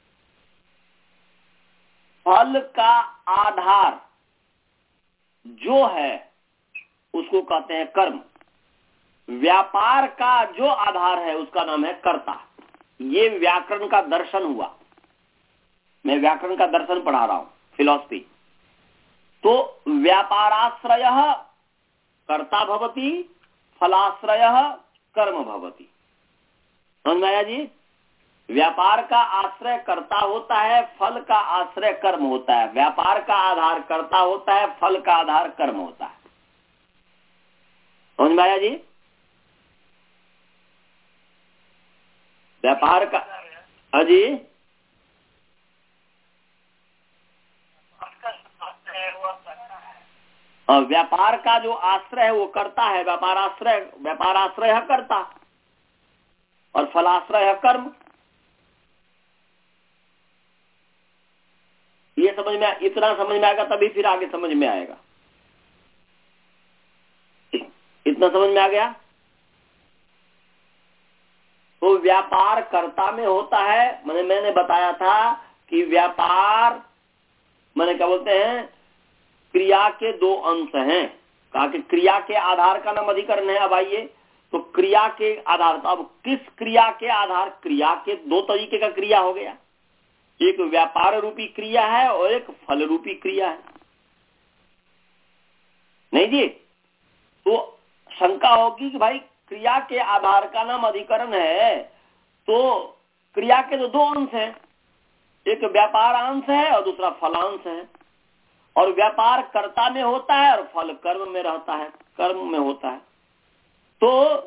फल का आधार जो है उसको कहते हैं कर्म। व्यापार का जो आधार है उसका नाम है कर्ता। ये व्याकरण का दर्शन हुआ। मैं व्याकरण का दर्शन पढ़ा रहा हूं, फिलॉसफी। तो व्यापाराश्रयः कर्ता भवति, फलाश्रयः कर्म भवति। समझ में आया जी? व्यापार का आश्रय कर्ता होता है, फल का आश्रय कर्म होता है। व्यापार का आधार कर्ता होता है, फल का आधार कर्म होता है। समझ में आया जी? व्यापार का अजी व्यापार का जो आश्रय है वो कर्ता है। व्यापार आश्रय व्यापार आश्रय है कर्ता और फलाश्रय है कर्म। ये समझ में, इतना समझ में आएगा तभी फिर आगे समझ में आएगा। इतना समझ में आ गया? तो व्यापार कर्ता में होता है। मैंने मैंने बताया था कि व्यापार मैंने क्या बोलते हैं, क्रिया के दो अंश हैं। कहा कि क्रिया के आधार का नाम अधिकरण है। अब आइए, तो क्रिया के आधार, तो अब किस क्रिया के आधार? क्रिया के दो तरीके का क्रिया हो गया। एक व्यापार रूपी क्रिया है और एक फल रूपी क्रिया है। नहीं जी? तो शंका होगी कि भाई क्रिया के आधार का नाम अधिकरण है, तो क्रिया के तो दो अंश हैं, एक व्यापार अंश है और दूसरा फलांश है। और व्यापार कर्ता में होता है और फल कर्म में रहता है, कर्म में होता है। तो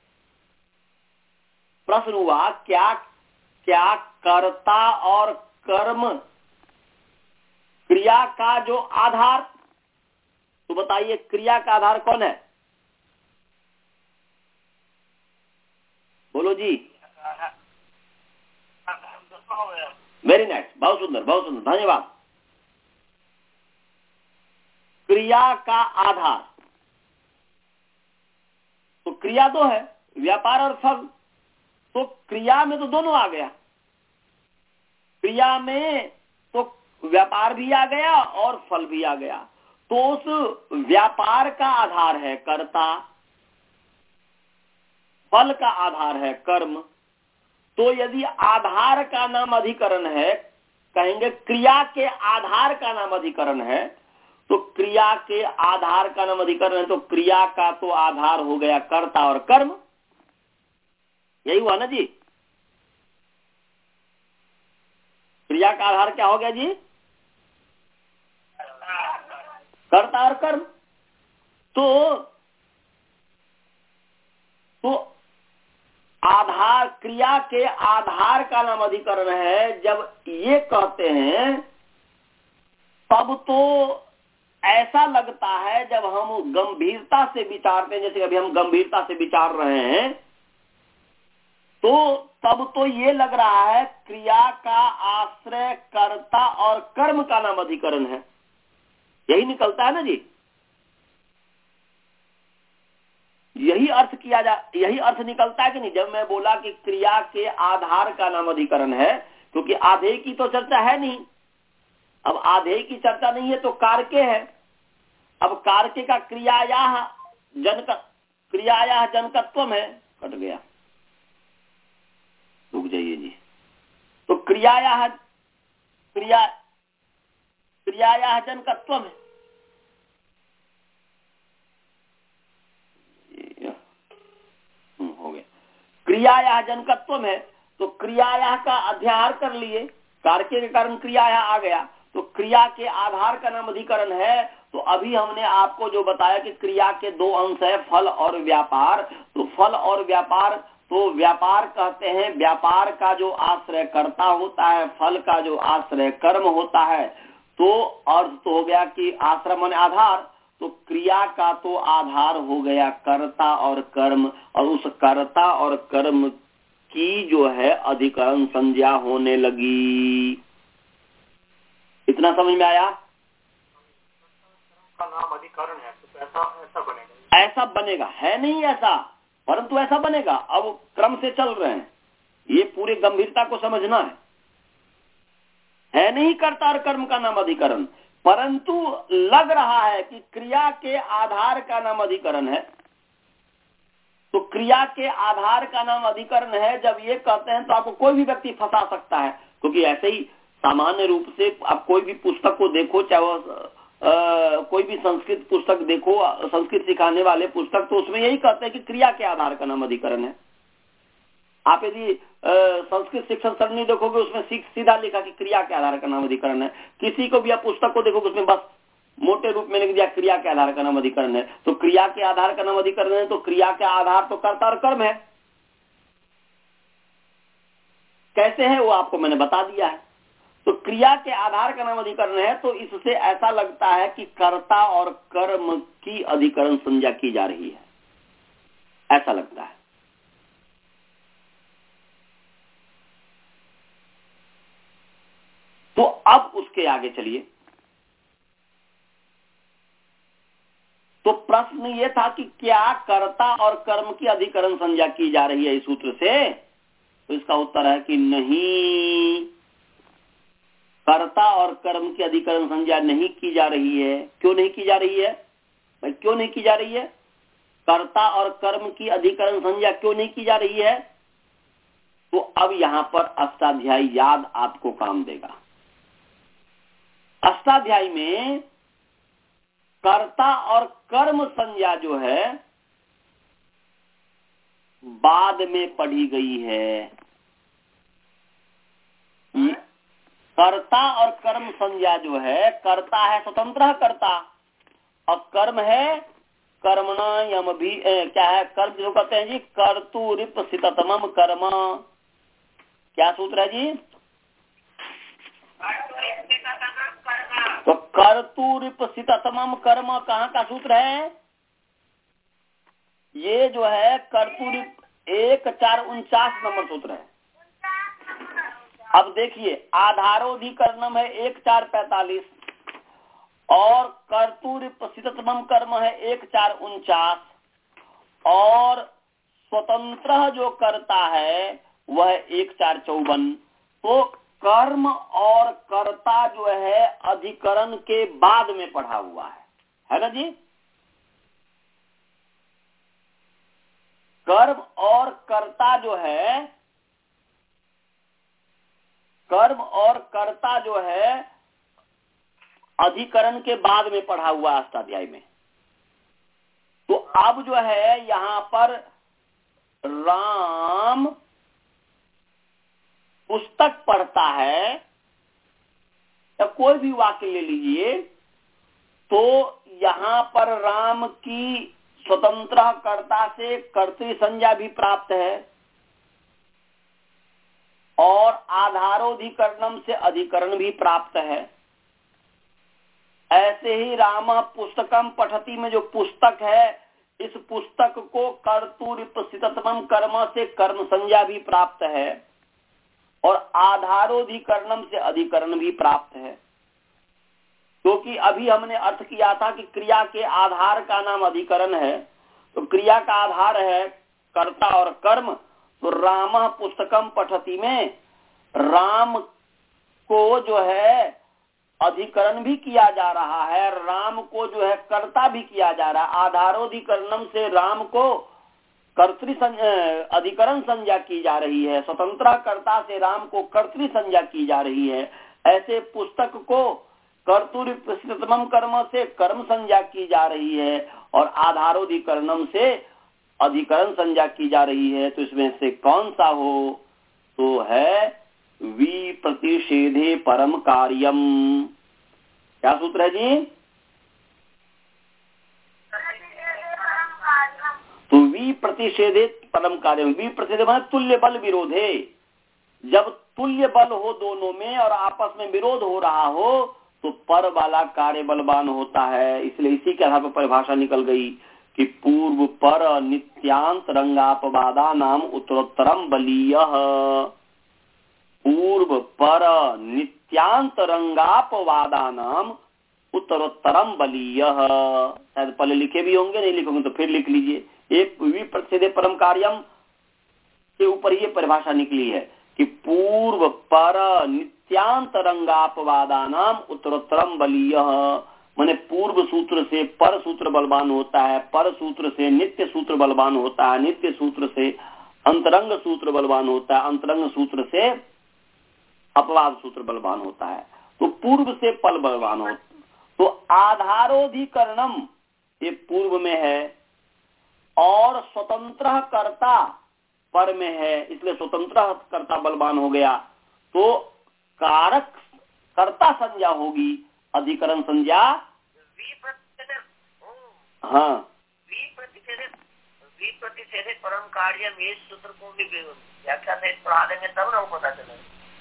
प्रश्न हुआ, क्या क्या कर्ता और कर्म क्रिया का जो आधार, तो बताइए क्रिया का आधार कौन है? बोलो जी। वेरी नाइस, बहुत सुंदर, बहुत सुंदर, धन्यवाद। क्रिया का आधार, तो क्रिया दो है, व्यापार और फल। तो क्रिया में तो दोनों आ गया। क्रिया में तो व्यापार भी आ गया और फल भी आ गया। तो उस व्यापार का आधार है कर्ता, फल का आधार है कर्म। तो यदि आधार का नाम अधिकरण है, कहेंगे क्रिया के आधार का नाम अधिकरण है, तो क्रिया के आधार का नाम अधिकरण है, तो क्रिया का तो आधार हो गया कर्ता और कर्म। यही हुआ ना जी? क्रिया का आधार क्या हो गया जी? कर्ता और कर्म। तो तो आधार, क्रिया के आधार का नाम अधिकरण है। जब ये कहते हैं तब तो ऐसा लगता है, जब हम गंभीरता से विचारते हैं, जैसे अभी हम गंभीरता से विचार रहे हैं, तो तब तो ये लग रहा है क्रिया का आश्रय कर्ता और कर्म का नाम अधिकरण है। यही निकलता है ना जी? यही अर्थ किया जा यही अर्थ निकलता है कि नहीं? जब मैं बोला कि क्रिया के आधार का नाम अधिकरण है, क्योंकि आधे की तो चर्चा है नहीं। अब आधे की चर्चा नहीं है तो कारके है। अब कारके का क्रियाया जनक क्रियाया जनकत्व है, कट गया, रुक जाइए जी। तो क्रियाया क्रिया क्रियाया जनकत्व है, हो गया। क्रियाया जनकत्व है, तो क्रियाया का अध्याहार कर लिए, कारके के कारण क्रियाया आ गया, तो क्रिया के आधार का नाम अधिकरण है। तो अभी हमने आपको जो बताया कि क्रिया के दो अंश है, फल और व्यापार। तो फल और व्यापार, तो व्यापार कहते हैं व्यापार का जो आश्रय कर्ता होता है, फल का जो आश्रय कर्म होता है। तो अर्थ तो हो गया कि आश्रय माने आधार, तो क्रिया का तो आधार हो गया कर्ता और कर्म, और उस कर्ता और कर्म की जो है अधिकरण संज्ञा होने लगी। इतना समझ में आया? का नाम अधिकरण है तो ऐसा ऐसा बनेगा, ऐसा बनेगा, है नहीं ऐसा, परंतु ऐसा बनेगा। अब क्रम से चल रहे हैं, ये पूरे गंभीरता को समझना है। है नहीं कर्ता और कर्म का नाम अधिकरण, परंतु लग रहा है कि क्रिया के आधार का नाम अधिकरण है। तो क्रिया के आधार का नाम अधिकरण है जब ये कहते हैं तो आपको कोई भी व्यक्ति फंसा सकता है, क्योंकि ऐसे ही सामान्य रूप से आप कोई भी पुस्तक को देखो, चाहे वो आ, कोई भी संस्कृत पुस्तक देखो, संस्कृत सिखाने वाले पुस्तक, तो उसमें यही कहते हैं कि क्रिया के आधार का नाम अधिकरण है। आप यदि संस्कृत शिक्षण सरणी देखोगे उसमें सीधा लिखा कि क्रिया के आधार का नाम अधिकरण है। किसी को भी आप पुस्तक को देखोगे उसमें बस मोटे रूप में लिख दिया क्रिया के आधार का नाम अधिकरण है। तो क्रिया के आधार का नाम अधिकरण है, तो क्रिया के आधार तो कर्ता और कर्म है। कैसे है वो आपको मैंने बता दिया है। तो क्रिया के आधार का नाम अधिकरण है, तो इससे ऐसा लगता है कि कर्ता और कर्म की अधिकरण संज्ञा की जा रही है, ऐसा लगता है। तो अब उसके आगे चलिए। तो प्रश्न ये था कि क्या कर्ता और कर्म की अधिकरण संज्ञा की जा रही है इस सूत्र से? तो इसका उत्तर है कि नहीं, कर्ता और कर्म की अधिकरण संज्ञा नहीं की जा रही है। क्यों नहीं की जा रही है भाई? क्यों नहीं की जा रही है? कर्ता और कर्म की अधिकरण संज्ञा क्यों नहीं की जा रही है? तो अब यहां पर अष्टाध्यायी याद आपको काम देगा। अष्टाध्यायी में कर्ता और कर्म संज्ञा जो है बाद में पढ़ी गई है। कर्ता और कर्म संज्ञा जो है, कर्ता है स्वतंत्र कर्ता और कर्म है कर्मणा यम भी ए, क्या है कर्म जो कहते हैं जी, कर्तुरिप्सिततमम कर्म। क्या सूत्र है जी? तो कर्तुरिप्सिततमम कर्म कहाँ का सूत्र है? ये जो है कर्तुरिप एक चार उनचास नंबर सूत्र है। अब देखिए, आधारोधिकरणम है एक चार पैतालीस और कर्तुरिप्सिततमम कर्म है एक चार उनचास और स्वतंत्र जो करता है वह एक चार चौवन। तो कर्म और कर्ता जो है अधिकरण के बाद में पढ़ा हुआ है, है ना जी? कर्म और कर्ता जो है, कर्म और कर्ता जो है अधिकरण के बाद में पढ़ा हुआ अष्टाध्याय में। तो अब जो है यहां पर राम पुस्तक पढ़ता है, या कोई भी वाक्य ले लीजिए, तो यहां पर राम की स्वतंत्र कर्ता से कर्तृ संज्ञा भी प्राप्त है और आधारोधिकरणम से अधिकरण भी प्राप्त है। ऐसे ही राम पुस्तकम पठति में जो पुस्तक है, इस पुस्तक को कर्तुरिप्सिततमम कर्म से कर्म संज्ञा भी प्राप्त है और आधारोधिकरणम से अधिकरण भी प्राप्त है। क्योंकि तो अभी हमने अर्थ किया था कि क्रिया के आधार का नाम अधिकरण है, तो क्रिया का आधार है कर्ता और कर्म। तो राम पुस्तकम पठति में राम को जो है अधिकरण भी किया जा रहा है, राम को जो है कर्ता भी किया जा रहा है। आधारोधिकरणम से राम को कर्तृ अधिकरण संज्ञा की जा रही है, स्वतंत्र कर्ता से राम को कर्तृ संज्ञा की जा रही है। ऐसे पुस्तक को कर्तुरिप्सिततमम कर्म से कर्म संज्ञा की जा रही है और आधारोधिकरणम से अधिकरण संज्ञा की जा रही है। तो इसमें से कौन सा हो? तो है वी प्रतिषेधे परम कार्यम। क्या सूत्र है जी? तो वी प्रतिषेधे परम कार्यम। वी प्रतिषेध माने तुल्य बल विरोधे। जब तुल्य बल हो दोनों में और आपस में विरोध हो रहा हो तो पर वाला कार्य बलवान होता है। इसलिए इसी के आधार पर परिभाषा निकल गई कि पूर्व पर नित्यांत रंगापवादा नाम उत्तरोत्तरम बलीय। पूर्व पर नित्यांतरंगापवादानाम उत्तरोत्तरम बलीय। शायद पहले लिखे भी होंगे, नहीं लिखोगे तो फिर लिख लीजिए। एक विप्रतिषेधे परम कार्यम के ऊपर ये परिभाषा निकली है कि पूर्व पर नित्यांतरंगापवादानाम उत्तरोत्तरम बलीय, माने पूर्व सूत्र से पर सूत्र बलवान होता है, पर सूत्र से नित्य सूत्र बलवान होता है, नित्य सूत्र से अंतरंग सूत्र बलवान होता है, अंतरंग सूत्र से अपवाद सूत्र बलवान होता है। तो पूर्व से पल बलवान होता, तो आधारोधिकरणम ये पूर्व में है और स्वतंत्र कर्ता पर में है, इसलिए स्वतंत्र कर्ता बलवान हो गया। तो कारक कर्ता संज्ञा होगी, अधिकरण संज्ञा हाँ प्रतिषेधे परम कार्य ये सूत्र को भी व्याख्या से पढ़ा देंगे तब ना वो पता चलेगा।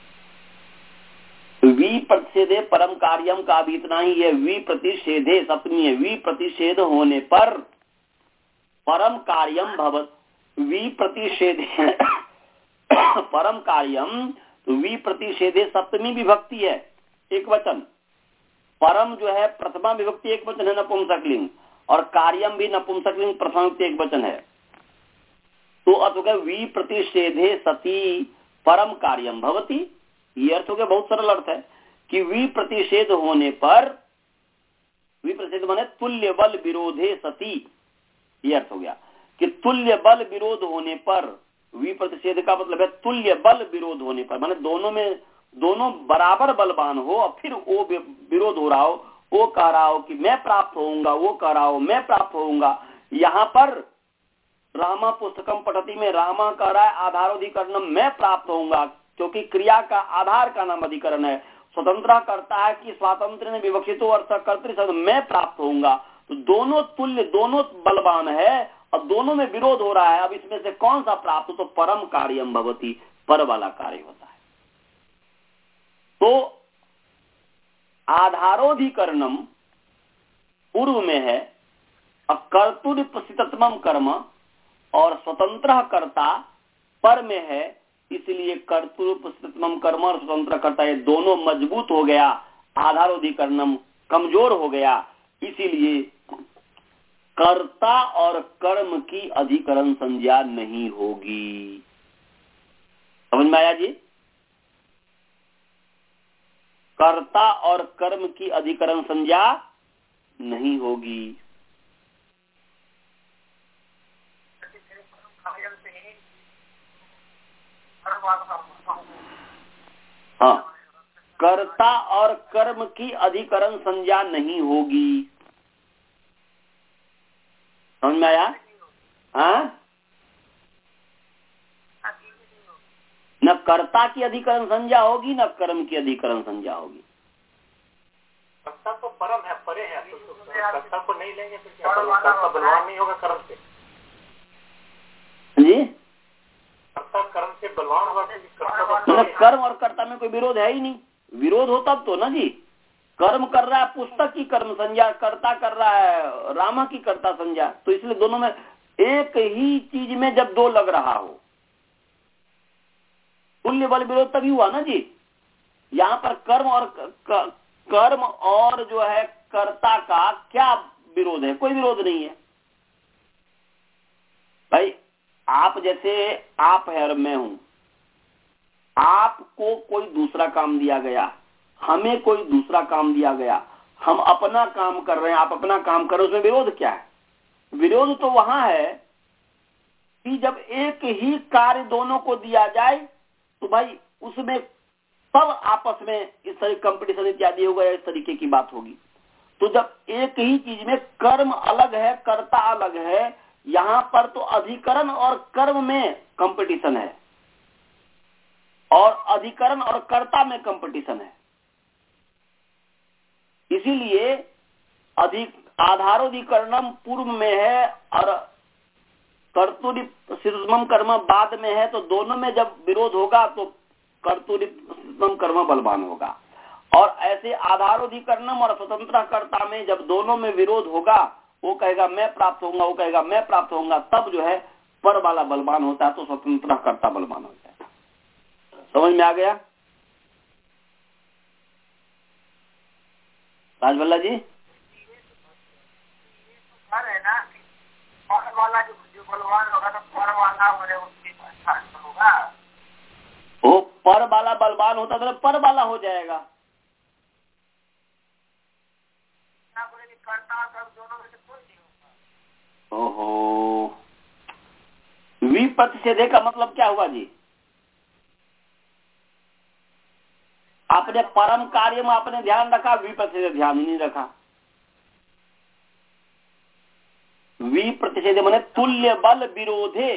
वी प्रतिषेधे परम कार्यम का भी इतना ही है। वी प्रतिषेधे सप्तमी है, वी प्रतिषेध होने पर परम कार्यम भवत। वी प्रतिषेधे परम कार्यम, तो वी प्रतिषेधे सप्तमी विभक्ति है, एक वचन। परम जो है प्रथमा विभक्ति एक वचन है, नपुंसकलिंग, और कार्यम भी नपुंसकलिंग प्रथमा विभक्ति एक वचन है। तो अर्थ हो गया वी प्रतिषेधे सती परम कार्यम भवती। ये अर्थ हो गया, बहुत सरल अर्थ है कि वी प्रतिषेध होने पर, वी प्रतिषेध माने तुल्य बल विरोधे सती, ये अर्थ हो गया कि तुल्य बल विरोध होने पर, वी प्रतिषेध का मतलब है तुल्य बल विरोध होने पर, माने दोनों में दोनों बराबर बलवान हो और फिर वो विरोध हो रहा हो, वो कह रहा हो कि मैं प्राप्त होऊंगा, वो कह रहा हो मैं प्राप्त होऊंगा। यहाँ पर रामा पुस्तकम पठती में रामा कह रहा है आधारोधिकरणम मैं प्राप्त होऊंगा, क्योंकि क्रिया का आधार का नाम अधिकरण है। स्वतंत्र करता है कि स्वातंत्र ने विवक्षित अर्थ कर्तृ मैं प्राप्त होऊंगा। तो दोनों तुल्य, दोनों बलवान है और दोनों में विरोध हो रहा है। अब इसमें से कौन सा प्राप्त हो, तो परम कार्यम भवती, पर वाला कार्य होता है। तो आधारोधिकरणम पूर्व में है, कर्तुरिपस्थितत्वम कर्म, और स्वतंत्र कर्ता पर में है, इसलिए कर्तुरिपस्थितत्वम कर्म और स्वतंत्र कर्ता ये दोनों मजबूत हो गया, आधारोधिकरणम कमजोर हो गया। इसीलिए कर्ता और कर्म की अधिकरण संज्ञा नहीं होगी। समझ में आया जी? कर्ता और कर्म की अधिकरण संज्ञा नहीं होगी। हाँ, कर्ता और कर्म की अधिकरण संज्ञा नहीं होगी। समझ में आया? हाँ, न कर्ता की अधिकरण संज्ञा होगी न कर्म की अधिकरण संज्ञा होगी। कर्ता तो परम है, परे है, तो कर्ता को नहीं लेंगे तो क्या, कर्ता बलवान नहीं होगा कर्म से जी? कर्ता कर्म से बलवान होगा, मतलब कर्म और कर्ता में कोई विरोध है ही नहीं। विरोध हो तब तो ना जी। कर्म कर रहा है पुस्तक की कर्म संज्ञा, कर्ता कर रहा है रामा की कर्ता संज्ञा, तो इसलिए दोनों में एक ही चीज में जब दो लग रहा हो, तुल्य बल विरोध तभी हुआ ना जी। यहाँ पर कर्म और क, कर्म और जो है कर्ता का क्या विरोध है? कोई विरोध नहीं है भाई। आप जैसे आप है और मैं हूं, आपको कोई दूसरा काम दिया गया, हमें कोई दूसरा काम दिया गया, हम अपना काम कर रहे हैं, आप अपना काम कर रहे हैं, उसमें विरोध क्या है? विरोध तो वहां है कि जब एक ही कार्य दोनों को दिया जाए तो भाई उसमें सब आपस में इस तरह कंपटीशन इत्यादि होगा, इस तरीके की बात होगी। तो जब एक ही चीज में कर्म अलग है, कर्ता अलग है, यहां पर तो अधिकरण और कर्म में कंपटीशन है और अधिकरण और कर्ता में कंपटीशन है। इसीलिए अधिक आधारोधिकरणम पूर्व में है और कर्तुरिपस्थितम कर्म बाद में है, तो दोनों में जब विरोध होगा तो कर्तुरिपस्थितम कर्म बलवान होगा। और ऐसे आधारोधिकरणम और स्वतंत्र कर्ता में जब दोनों में विरोध होगा, वो कहेगा मैं प्राप्त होऊंगा, वो कहेगा मैं प्राप्त होऊंगा, तब जो है पर वाला बलवान होता है, तो स्वतंत्र कर्ता बलवान होता है। समझ में आ गया? राजवल्ला जी पर है ना पर वाला जो जो बलवान होगा तो पर वाला वाले उसके पास होगा। वो पर वाला बलवान होता तो पर वाला हो जाएगा। करता सब दोनों में से कोई नहीं होगा। ओहो, विप्रतिषेधे का मतलब क्या हुआ जी? आपने परम कार्य में आपने ध्यान रखा, विप्रतिषेधे ध्यान ही नहीं रखा। विप्रतिषेधे माने तुल्य बल विरोधे।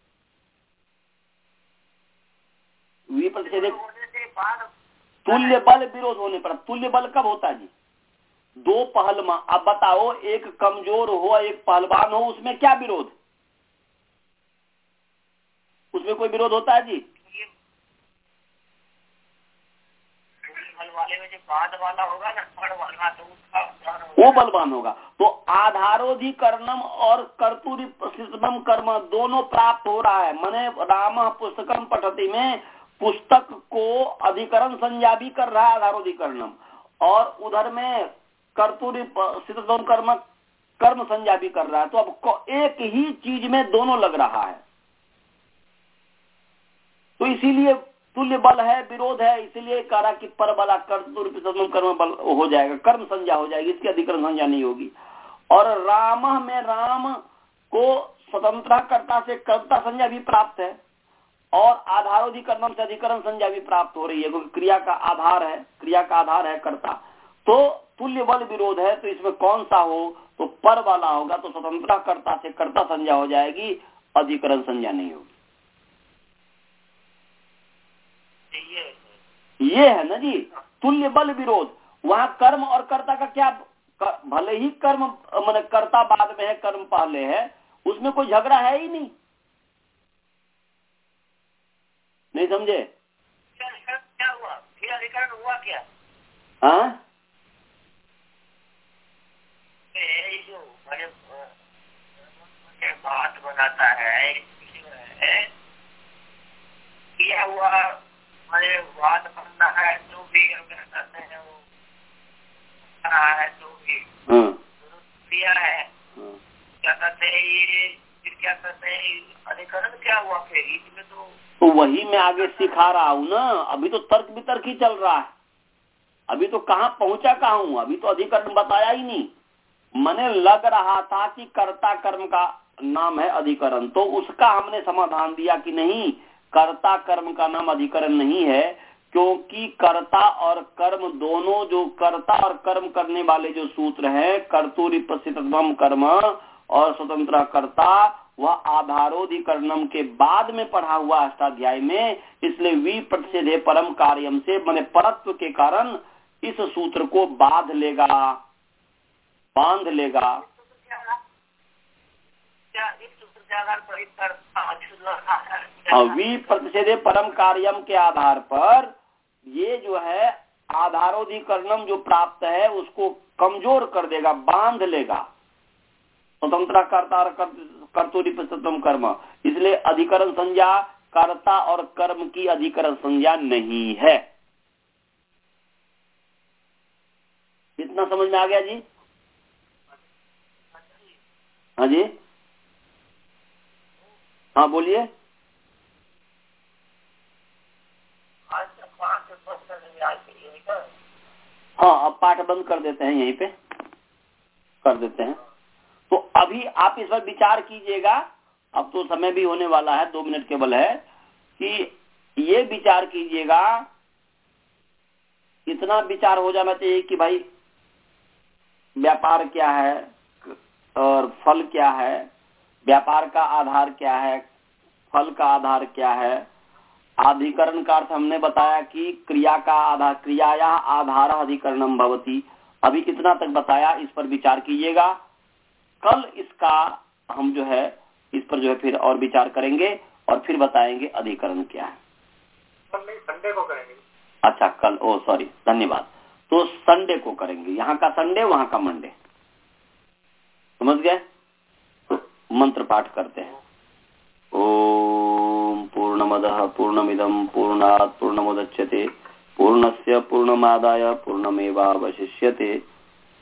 विप्रतिषेधे तुल्य बल विरोध होने पर। तुल्य बल कब होता है जी? दो पहलवान, अब बताओ, एक कमजोर हो एक पहलवान हो, उसमें क्या विरोध? उसमें कोई विरोध होता है जी? वाले में जो बाद वाला होगा ना, पर वाला तो उसका वो बलवान होगा। तो आधारोधिकरणम और कर्तुरीपसितम कर्म दोनों प्राप्त हो रहा है। माने राम पुस्तकम पठति में पुस्तक को अधिकरण संज्ञा भी कर रहा है आधारोधिकरणम, और उधर में कर्तुरीपसितम कर्म कर्म संज्ञा भी कर रहा है। तो अब एक ही चीज में दोनों लग रहा है, तो इसीलिए तुल्य बल है, विरोध है, इसीलिए कह रहा कि पर बला कर्तुरीपसितम कर्म बल हो जाएगा, कर्म संज्ञा हो जाएगी, इसकी अधिकरण संज्ञा नहीं होगी। और राम में राम को स्वतंत्र कर्ता से कर्ता संज्ञा भी प्राप्त है, और आधारोधिकरण से अधिकरण संज्ञा भी प्राप्त हो रही है, क्योंकि क्रिया का आधार है, क्रिया का आधार है कर्ता। तो तुल्य बल विरोध है, तो इसमें कौन सा हो? तो पर वाला होगा, तो स्वतंत्र कर्ता से कर्ता संज्ञा हो जाएगी, अधिकरण संज्ञा नहीं होगी। ये है ना जी तुल्य बल विरोध। वहां कर्म और कर्ता का क्या, भले ही कर्म माने कर्ता बाद में है, कर्म पहले है, उसमें कोई झगड़ा है ही नहीं। नहीं समझे? क्या हुआ फिर? अधिकरण हुआ क्या? हाँ, जो बड़े बात बनाता है क्या हुआ? हमारे बात बनना है तो भी अगर कहते हैं वो है तो भी दिया है, क्या कहते हैं ये, फिर क्या कहते हैं अधिकरण क्या हुआ? फिर इसमें तो तो वही मैं आगे सिखा रहा हूँ ना। अभी तो तर्क वितर्क ही चल रहा है, अभी तो कहाँ पहुंचा कहाँ हूँ, अभी तो अधिकरण बताया ही नहीं। मने लग रहा था कि कर्ता कर्म का नाम है अधिकरण, तो उसका हमने समाधान दिया कि नहीं, कर्ता कर्म का नाम अधिकरण नहीं है, क्योंकि कर्ता और कर्म दोनों, जो कर्ता और कर्म करने वाले जो सूत्र हैं, कर्तुरीपसितम कर्म और स्वतंत्र कर्ता, वह आधारोधिकरणम के बाद में पढ़ा हुआ अष्टाध्याय में, इसलिए विप्रतिषेधे परम कार्यम से माने परत्व के कारण इस सूत्र को बांध लेगा, बांध लेगा। विप्रतिषेधे परम कार्यम के आधार पर ये जो है आधारोधिकरणम जो प्राप्त है उसको कमजोर कर देगा, बांध लेगा, स्वतंत्र कर्ता और कर्तुरीपसितम कर्म। इसलिए अधिकरण संज्ञा कर्ता और कर्म की अधिकरण संज्ञा नहीं है। इतना समझ में आ गया जी? हाँ जी, हाँ बोलिए। हाँ, अब पाठ बंद कर देते हैं, यहीं पे कर देते हैं। तो अभी आप इस पर विचार कीजिएगा, अब तो समय भी होने वाला है, दो मिनट केवल है, कि ये विचार कीजिएगा, इतना विचार हो जाना चाहिए कि भाई व्यापार क्या है और फल क्या है, व्यापार का आधार क्या है, फल का आधार क्या है। अधिकरण का अर्थ हमने बताया कि क्रिया का आधार, क्रियाया आधार अधिकरणम भवति। अभी कितना तक बताया, इस पर विचार कीजिएगा। कल इसका हम जो है इस पर जो है फिर और विचार करेंगे और फिर बताएंगे अधिकरण क्या है। संडे को करेंगे। अच्छा, कल, ओ सॉरी, धन्यवाद। तो संडे को करेंगे, यहाँ का संडे वहाँ का मंडे, समझ गए? तो मंत्र पाठ करते हैं। ओम पूर्णमदः पूर्णमिदं पूर्णात् पूर्णमुदच्यते पूर्णस्य पूर्णमादाय पूर्णमेवावशिष्यते।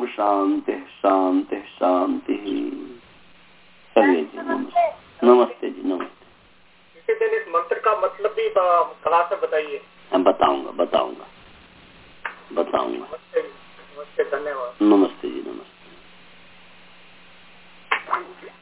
शांति शांति शांति। चलिए जी, नमस्ते नमस्ते जी, नमस्ते। किसी दिन इस मंत्र का मतलब भी क्लास में बताइए। मैं बताऊंगा बताऊंगा बताऊंगा। नमस्ते नमस्ते, धन्यवाद। नमस्ते जी, नमस्ते।